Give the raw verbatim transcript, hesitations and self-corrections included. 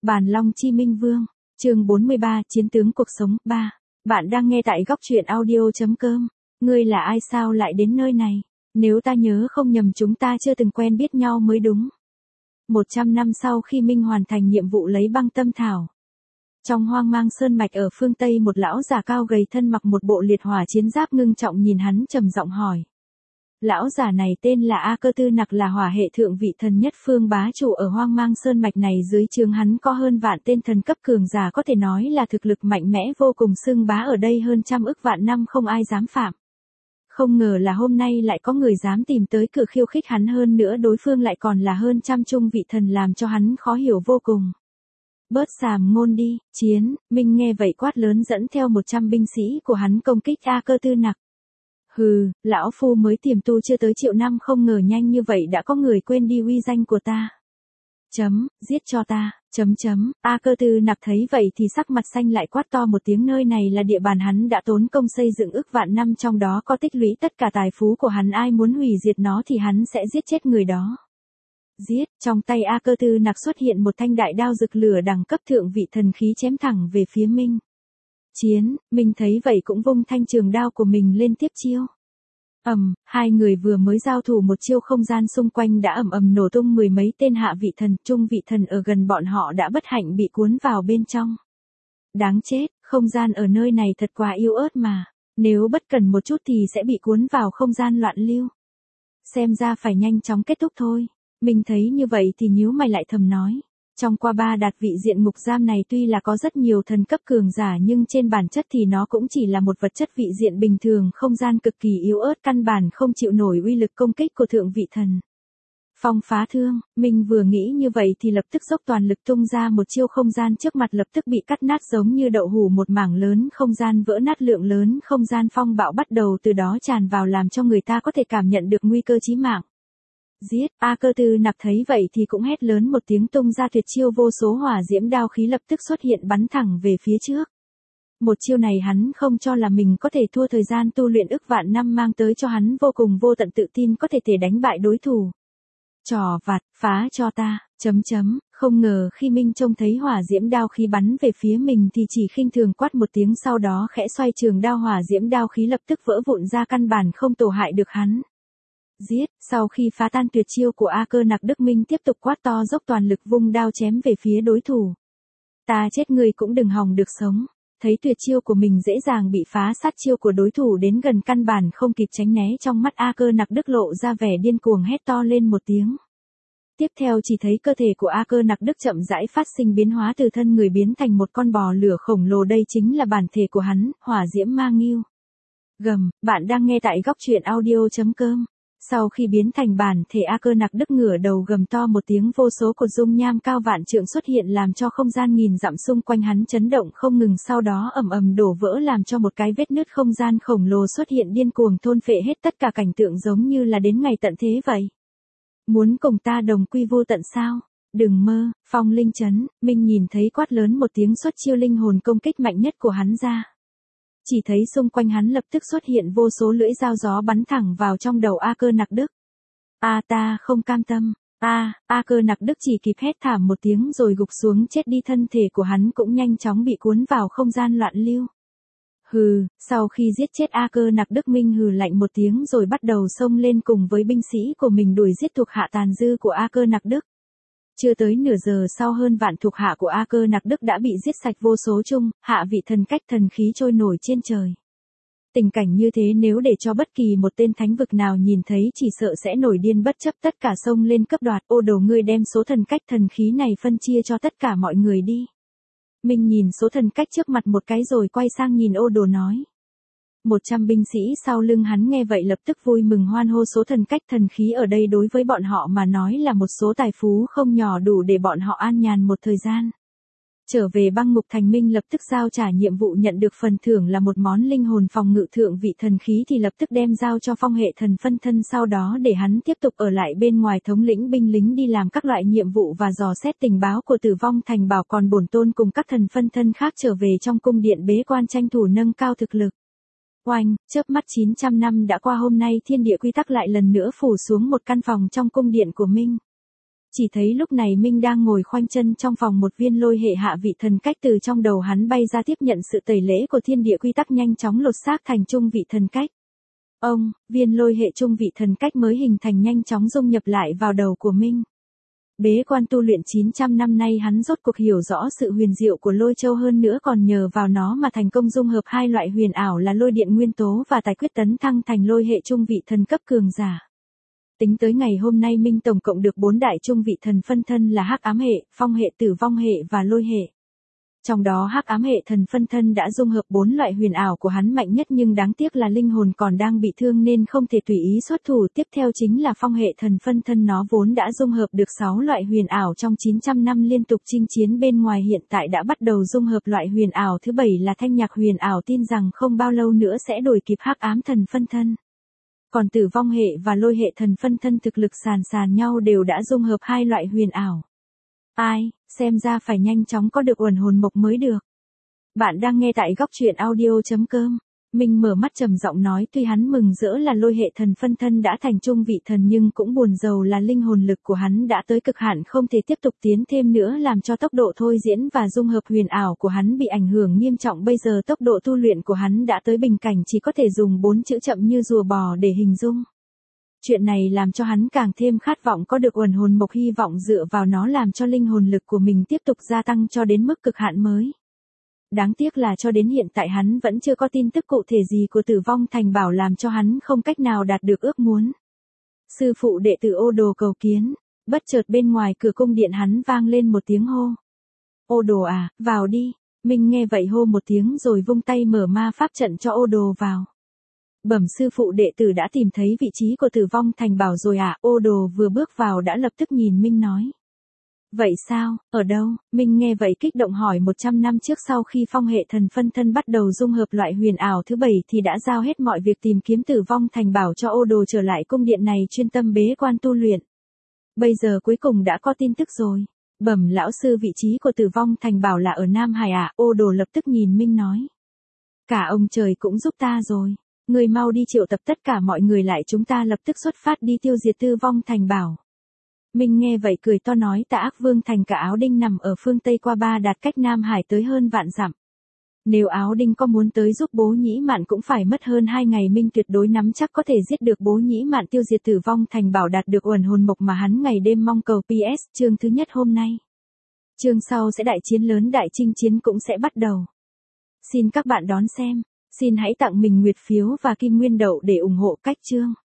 Bàn Long Chi Minh Vương, chương bốn mươi ba, Chiến tướng cuộc sống, ba. Bạn đang nghe tại góc truyện audio.com. Ngươi là ai sao lại đến nơi này? Nếu ta nhớ không nhầm chúng ta chưa từng quen biết nhau mới đúng. Một trăm năm sau khi Minh hoàn thành nhiệm vụ lấy băng tâm thảo. Trong hoang mang sơn mạch ở phương Tây, một lão già cao gầy thân mặc một bộ liệt hỏa chiến giáp ngưng trọng nhìn hắn trầm giọng hỏi. Lão già này tên là A Cơ Tư Nặc, là hỏa hệ thượng vị thần nhất phương bá chủ ở hoang mang sơn mạch này. Dưới trướng hắn có hơn vạn tên thần cấp cường giả, có thể nói là thực lực mạnh mẽ vô cùng, xưng bá ở đây hơn trăm ức vạn năm không ai dám phạm. Không ngờ là hôm nay lại có người dám tìm tới cửa khiêu khích hắn, hơn nữa đối phương lại còn là hơn trăm trung vị thần, làm cho hắn khó hiểu vô cùng. Bớt xàm ngôn đi, chiến. Minh nghe vậy quát lớn, dẫn theo một trăm binh sĩ của hắn công kích A Cơ Tư Nặc. Hừ, lão phu mới tiềm tu chưa tới triệu năm, không ngờ nhanh như vậy đã có người quên đi uy danh của ta. Chấm, giết cho ta, chấm chấm. A Cơ Tư Nặc thấy vậy thì sắc mặt xanh lại, quát to một tiếng. Nơi này là địa bàn hắn đã tốn công xây dựng ức vạn năm, trong đó có tích lũy tất cả tài phú của hắn, ai muốn hủy diệt nó thì hắn sẽ giết chết người đó. Giết. Trong tay A Cơ Tư Nặc xuất hiện một thanh đại đao rực lửa đẳng cấp thượng vị thần khí, chém thẳng về phía Minh. Chiến. Minh thấy vậy cũng vung thanh trường đao của mình lên tiếp chiêu. Ầm, um, hai người vừa mới giao thủ một chiêu, không gian xung quanh đã ầm ầm nổ tung, mười mấy tên hạ vị thần, trung vị thần ở gần bọn họ đã bất hạnh bị cuốn vào bên trong. Đáng chết, không gian ở nơi này thật quá yếu ớt mà, nếu bất cẩn một chút thì sẽ bị cuốn vào không gian loạn lưu. Xem ra phải nhanh chóng kết thúc thôi. Mình thấy như vậy thì nhíu mày lại thầm nói. Trong qua ba đạt vị diện ngục giam này tuy là có rất nhiều thần cấp cường giả, nhưng trên bản chất thì nó cũng chỉ là một vật chất vị diện bình thường, không gian cực kỳ yếu ớt, căn bản không chịu nổi uy lực công kích của thượng vị thần. Phong phá thương. Mình vừa nghĩ như vậy thì lập tức dốc toàn lực tung ra một chiêu, không gian trước mặt lập tức bị cắt nát giống như đậu hũ, một mảng lớn không gian vỡ nát, lượng lớn không gian phong bạo bắt đầu từ đó tràn vào, làm cho người ta có thể cảm nhận được nguy cơ chí mạng. Giết. A Cơ Tư Nặc thấy vậy thì cũng hét lớn một tiếng, tung ra tuyệt chiêu, vô số hỏa diễm đao khí lập tức xuất hiện bắn thẳng về phía trước. Một chiêu này hắn không cho là mình có thể thua, thời gian tu luyện ức vạn năm mang tới cho hắn vô cùng vô tận tự tin có thể thể đánh bại đối thủ. Trò vặt, phá cho ta, chấm chấm. Không ngờ khi Minh trông thấy hỏa diễm đao khí bắn về phía mình thì chỉ khinh thường quát một tiếng, sau đó khẽ xoay trường đao, hỏa diễm đao khí lập tức vỡ vụn ra, căn bản không tổn hại được hắn. Giết. Sau khi phá tan tuyệt chiêu của A Cơ Nặc, Đức Minh tiếp tục quát to, dốc toàn lực vung đao chém về phía đối thủ. Ta chết ngươi cũng đừng hòng được sống. Thấy tuyệt chiêu của mình dễ dàng bị phá, sát chiêu của đối thủ đến gần căn bản không kịp tránh né, trong mắt A Cơ Nặc Đức lộ ra vẻ điên cuồng, hét to lên một tiếng. Tiếp theo chỉ thấy cơ thể của A Cơ Nặc Đức chậm rãi phát sinh biến hóa, từ thân người biến thành một con bò lửa khổng lồ, đây chính là bản thể của hắn, hỏa diễm ma ngưu. Gầm. Bạn đang nghe tại góc truyện audio.com. Sau khi biến thành bản thể, A Cơ Nặc Đức ngửa đầu gầm to một tiếng, vô số cột dung nham cao vạn trượng xuất hiện, làm cho không gian nghìn dặm xung quanh hắn chấn động không ngừng, sau đó ầm ầm đổ vỡ, làm cho một cái vết nứt không gian khổng lồ xuất hiện, điên cuồng thôn phệ hết tất cả cảnh tượng, giống như là đến ngày tận thế vậy. Muốn cùng ta đồng quy vô tận sao? Đừng mơ. Phong linh chấn. Minh nhìn thấy quát lớn một tiếng, xuất chiêu linh hồn công kích mạnh nhất của hắn ra. Chỉ thấy xung quanh hắn lập tức xuất hiện vô số lưỡi dao gió bắn thẳng vào trong đầu A Cơ Nặc Đức. A ta không cam tâm. A, A Cơ Nặc Đức chỉ kịp hét thảm một tiếng rồi gục xuống chết đi, thân thể của hắn cũng nhanh chóng bị cuốn vào không gian loạn lưu. Hừ. Sau khi giết chết A Cơ Nặc Đức, Minh hừ lạnh một tiếng rồi bắt đầu xông lên cùng với binh sĩ của mình đuổi giết thuộc hạ tàn dư của A Cơ Nặc Đức. Chưa tới nửa giờ sau, hơn vạn thuộc hạ của A Cơ Nặc Đức đã bị giết sạch, vô số trung, hạ vị thần cách thần khí trôi nổi trên trời. Tình cảnh như thế nếu để cho bất kỳ một tên thánh vực nào nhìn thấy chỉ sợ sẽ nổi điên, bất chấp tất cả xông lên cướp đoạt. Ô đồ, ngươi đem số thần cách thần khí này phân chia cho tất cả mọi người đi. Minh nhìn số thần cách trước mặt một cái rồi quay sang nhìn Ô đồ nói. Một trăm binh sĩ sau lưng hắn nghe vậy lập tức vui mừng hoan hô, số thần cách thần khí ở đây đối với bọn họ mà nói là một số tài phú không nhỏ, đủ để bọn họ an nhàn một thời gian. Trở về băng ngục thành, Minh lập tức giao trả nhiệm vụ, nhận được phần thưởng là một món linh hồn phòng ngự thượng vị thần khí thì lập tức đem giao cho Phong hệ thần phân thân, sau đó để hắn tiếp tục ở lại bên ngoài thống lĩnh binh lính đi làm các loại nhiệm vụ và dò xét tình báo của Tử Vong Thành, bảo còn bổn tôn cùng các thần phân thân khác trở về trong cung điện bế quan tranh thủ nâng cao thực lực. Oanh, chớp mắt chín trăm năm đã qua, hôm nay thiên địa quy tắc lại lần nữa phủ xuống một căn phòng trong cung điện của Minh. Chỉ thấy lúc này Minh đang ngồi khoanh chân trong phòng, một viên lôi hệ hạ vị thần cách từ trong đầu hắn bay ra tiếp nhận sự tẩy lễ của thiên địa quy tắc, nhanh chóng lột xác thành trung vị thần cách. Ông, viên lôi hệ trung vị thần cách mới hình thành nhanh chóng dung nhập lại vào đầu của Minh. Bế quan tu luyện chín trăm năm nay, hắn rốt cuộc hiểu rõ sự huyền diệu của lôi châu, hơn nữa còn nhờ vào nó mà thành công dung hợp hai loại huyền ảo là lôi điện nguyên tố và tài quyết tấn thăng thành lôi hệ trung vị thần cấp cường giả. Tính tới ngày hôm nay, Minh tổng cộng được bốn đại trung vị thần phân thân là hắc ám hệ, phong hệ, tử vong hệ và lôi hệ. Trong đó hắc ám hệ thần phân thân đã dung hợp bốn loại huyền ảo của hắn mạnh nhất, nhưng đáng tiếc là linh hồn còn đang bị thương nên không thể tùy ý xuất thủ. Tiếp theo chính là phong hệ thần phân thân, nó vốn đã dung hợp được sáu loại huyền ảo trong chín trăm năm liên tục chinh chiến bên ngoài, hiện tại đã bắt đầu dung hợp loại huyền ảo thứ bảy là thanh nhạc huyền ảo, tin rằng không bao lâu nữa sẽ đuổi kịp hắc ám thần phân thân. Còn tử vong hệ và lôi hệ thần phân thân thực lực sàn sàn nhau, đều đã dung hợp hai loại huyền ảo. Ai, xem ra phải nhanh chóng có được uẩn hồn mộc mới được. Bạn đang nghe tại góc truyện audio chấm com. Minh mở mắt trầm giọng nói, tuy hắn mừng rỡ là lôi hệ thần phân thân đã thành trung vị thần, nhưng cũng buồn rầu là linh hồn lực của hắn đã tới cực hạn, không thể tiếp tục tiến thêm nữa, làm cho tốc độ thôi diễn và dung hợp huyền ảo của hắn bị ảnh hưởng nghiêm trọng. Bây giờ tốc độ tu luyện của hắn đã tới bình cảnh, chỉ có thể dùng bốn chữ chậm như rùa bò để hình dung. Chuyện này làm cho hắn càng thêm khát vọng có được uẩn hồn mộc, hy vọng dựa vào nó làm cho linh hồn lực của mình tiếp tục gia tăng cho đến mức cực hạn mới. Đáng tiếc là cho đến hiện tại hắn vẫn chưa có tin tức cụ thể gì của Tử Vong Thành Bảo, làm cho hắn không cách nào đạt được ước muốn. Sư phụ đệ tử Ô Đồ cầu kiến. Bất chợt bên ngoài cửa cung điện hắn vang lên một tiếng hô. Ô Đồ à, vào đi. Minh nghe vậy hô một tiếng rồi vung tay mở ma pháp trận cho Ô Đồ vào. Bẩm sư phụ, đệ tử đã tìm thấy vị trí của Tử Vong Thành Bảo rồi ạ. À? Ô Đồ vừa bước vào đã lập tức nhìn Minh nói. Vậy sao, ở đâu? Minh nghe vậy kích động hỏi, một trăm năm trước sau khi phong hệ thần phân thân bắt đầu dung hợp loại huyền ảo thứ bảy thì đã giao hết mọi việc tìm kiếm Tử Vong Thành Bảo cho Ô Đồ trở lại cung điện này chuyên tâm bế quan tu luyện. Bây giờ cuối cùng đã có tin tức rồi. Bẩm lão sư, vị trí của Tử Vong Thành Bảo là ở Nam Hải ạ. À? Ô Đồ lập tức nhìn Minh nói. Cả ông trời cũng giúp ta rồi. Người mau đi triệu tập tất cả mọi người lại, chúng ta lập tức xuất phát đi tiêu diệt Tử Vong Thành Bảo. Minh nghe vậy cười to nói, Tà Ác Vương thành cả Áo Đinh nằm ở phương Tây qua Ba Đạt, cách Nam Hải tới hơn vạn dặm. Nếu Áo Đinh có muốn tới giúp Bố Nhĩ Mạn cũng phải mất hơn hai ngày. Minh tuyệt đối nắm chắc có thể giết được Bố Nhĩ Mạn, tiêu diệt Tử Vong Thành Bảo, đạt được uẩn hồn mộc mà hắn ngày đêm mong cầu. pê ét chương thứ nhất hôm nay. Chương sau sẽ đại chiến lớn, đại chinh chiến cũng sẽ bắt đầu. Xin các bạn đón xem. Xin hãy tặng mình nguyệt phiếu và kim nguyên đậu để ủng hộ cách chương.